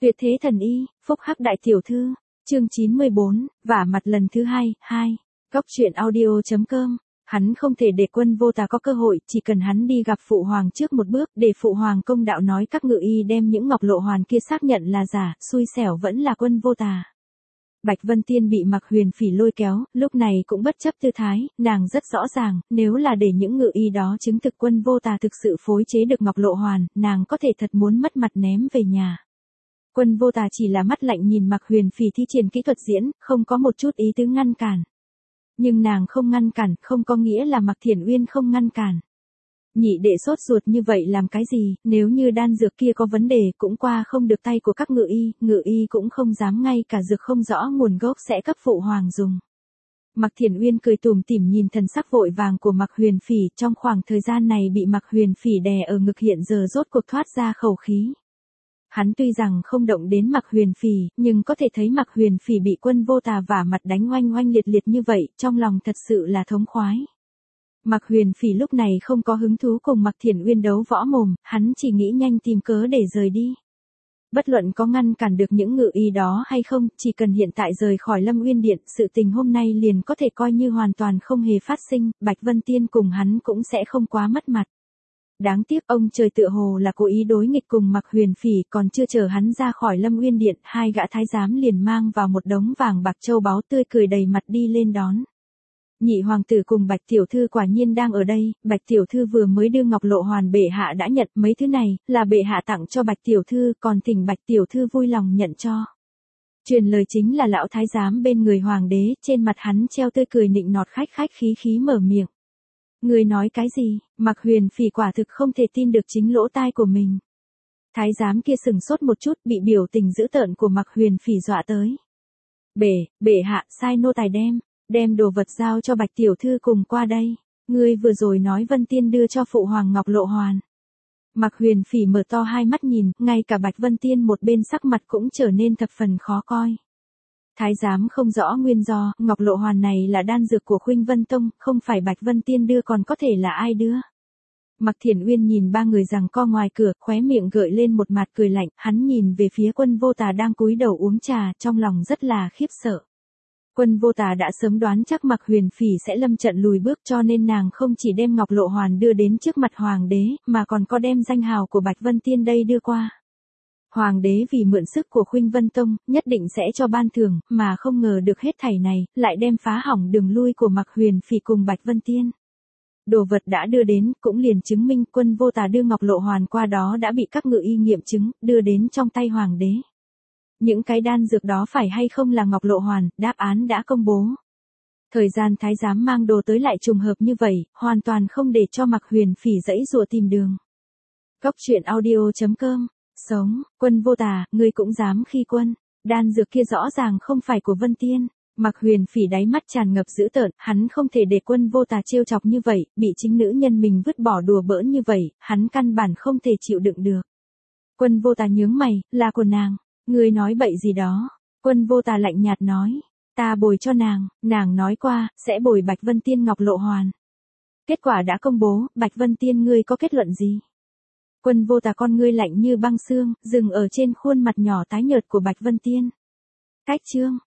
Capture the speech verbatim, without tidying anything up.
Tuyệt thế thần y, phúc hắc đại tiểu thư, chương chín mươi bốn, vả mặt lần thứ hai, hai. Góc truyện audio.com, hắn không thể để Quân Vô Tà có cơ hội, chỉ cần hắn đi gặp Phụ Hoàng trước một bước, để Phụ Hoàng công đạo nói các ngự y đem những ngọc lộ hoàn kia xác nhận là giả, xui xẻo vẫn là Quân Vô Tà. Bạch Vân Tiên bị Mạc Huyền Phỉ lôi kéo, lúc này cũng bất chấp tư thái, nàng rất rõ ràng, nếu là để những ngự y đó chứng thực Quân Vô Tà thực sự phối chế được ngọc lộ hoàn, nàng có thể thật muốn mất mặt ném về nhà. Quân Vô Tà chỉ là mắt lạnh nhìn Mạc Huyền Phỉ thi triển kỹ thuật diễn, không có một chút ý tứ ngăn cản. Nhưng nàng không ngăn cản, không có nghĩa là Mạc Thiển Uyên không ngăn cản. Nhị đệ sốt ruột như vậy làm cái gì, nếu như đan dược kia có vấn đề cũng qua không được tay của các ngự y, ngự y cũng không dám ngay cả dược không rõ nguồn gốc sẽ cấp Phụ Hoàng dùng. Mạc Thiển Uyên cười tủm tỉm nhìn thần sắc vội vàng của Mạc Huyền Phỉ, trong khoảng thời gian này bị Mạc Huyền Phỉ đè ở ngực hiện giờ rốt cuộc thoát ra khẩu khí. Hắn tuy rằng không động đến Mạc Huyền Phỉ, nhưng có thể thấy Mạc Huyền Phỉ bị Quân Vô Tà vả mặt đánh oanh oanh liệt liệt như vậy, trong lòng thật sự là thống khoái. Mạc Huyền Phỉ lúc này không có hứng thú cùng Mạc Thiển Uyên đấu võ mồm, hắn chỉ nghĩ nhanh tìm cớ để rời đi. Bất luận có ngăn cản được những ngự y đó hay không, chỉ cần hiện tại rời khỏi Lâm Uyên Điện, sự tình hôm nay liền có thể coi như hoàn toàn không hề phát sinh, Bạch Vân Tiên cùng hắn cũng sẽ không quá mất mặt. Đáng tiếc ông trời tựa hồ là cố ý đối nghịch cùng Mạc Huyền Phỉ, còn chưa chờ hắn ra khỏi Lâm Uyên Điện, hai gã thái giám liền mang vào một đống vàng bạc châu báu tươi cười đầy mặt đi lên đón. Nhị hoàng tử cùng Bạch tiểu thư quả nhiên đang ở đây, Bạch tiểu thư vừa mới đưa ngọc lộ hoàn bệ hạ đã nhận, mấy thứ này là bệ hạ tặng cho Bạch tiểu thư, còn thỉnh Bạch tiểu thư vui lòng nhận cho. Truyền lời chính là lão thái giám bên người hoàng đế, trên mặt hắn treo tươi cười nịnh nọt khách khách khí khí mở miệng. Người nói cái gì? Mạc Huyền Phỉ quả thực không thể tin được chính lỗ tai của mình. Thái giám kia sừng sốt một chút, bị biểu tình dữ tợn của Mạc Huyền Phỉ dọa tới. Bệ, bệ hạ, sai nô tài đem, đem đồ vật giao cho Bạch tiểu thư cùng qua đây. Ngươi vừa rồi nói Vân Tiên đưa cho Phụ Hoàng ngọc lộ hoàn. Mạc Huyền Phỉ mở to hai mắt nhìn, ngay cả Bạch Vân Tiên một bên sắc mặt cũng trở nên thập phần khó coi. Thái giám không rõ nguyên do, ngọc lộ hoàn này là đan dược của Khuynh Vân Tông, không phải Bạch Vân Tiên đưa còn có thể là ai đưa. Mạc Thiển Uyên nhìn ba người giằng co ngoài cửa, khóe miệng gợi lên một mặt cười lạnh, hắn nhìn về phía Quân Vô Tà đang cúi đầu uống trà, trong lòng rất là khiếp sợ. Quân Vô Tà đã sớm đoán chắc Mạc Huyền Phỉ sẽ lâm trận lùi bước, cho nên nàng không chỉ đem ngọc lộ hoàn đưa đến trước mặt hoàng đế, mà còn có đem danh hào của Bạch Vân Tiên đây đưa qua. Hoàng đế vì mượn sức của Khuynh Vân Tông, nhất định sẽ cho ban thưởng, mà không ngờ được hết thảy này, lại đem phá hỏng đường lui của Mạc Huyền Phỉ cùng Bạch Vân Tiên. Đồ vật đã đưa đến, cũng liền chứng minh Quân Vô Tà đưa ngọc lộ hoàn qua đó đã bị các ngự y nghiệm chứng, đưa đến trong tay hoàng đế. Những cái đan dược đó phải hay không là ngọc lộ hoàn, đáp án đã công bố. Thời gian thái giám mang đồ tới lại trùng hợp như vậy, hoàn toàn không để cho Mạc Huyền Phỉ dãy dụa tìm đường. Góc truyện audio.com. Sống, Quân Vô Tà, ngươi cũng dám khi quân, đan dược kia rõ ràng không phải của Vân Tiên. Mạc Huyền Phỉ đáy mắt tràn ngập dữ tợn, hắn không thể để Quân Vô Tà trêu chọc như vậy, bị chính nữ nhân mình vứt bỏ đùa bỡn như vậy, hắn căn bản không thể chịu đựng được. Quân Vô Tà nhướng mày, là của nàng, ngươi nói bậy gì đó. Quân Vô Tà lạnh nhạt nói, ta bồi cho nàng, nàng nói qua, sẽ bồi Bạch Vân Tiên ngọc lộ hoàn. Kết quả đã công bố, Bạch Vân Tiên ngươi có kết luận gì? Quân Vô Tà con ngươi lạnh như băng xương, dừng ở trên khuôn mặt nhỏ tái nhợt của Bạch Vân Tiên. Cách chương,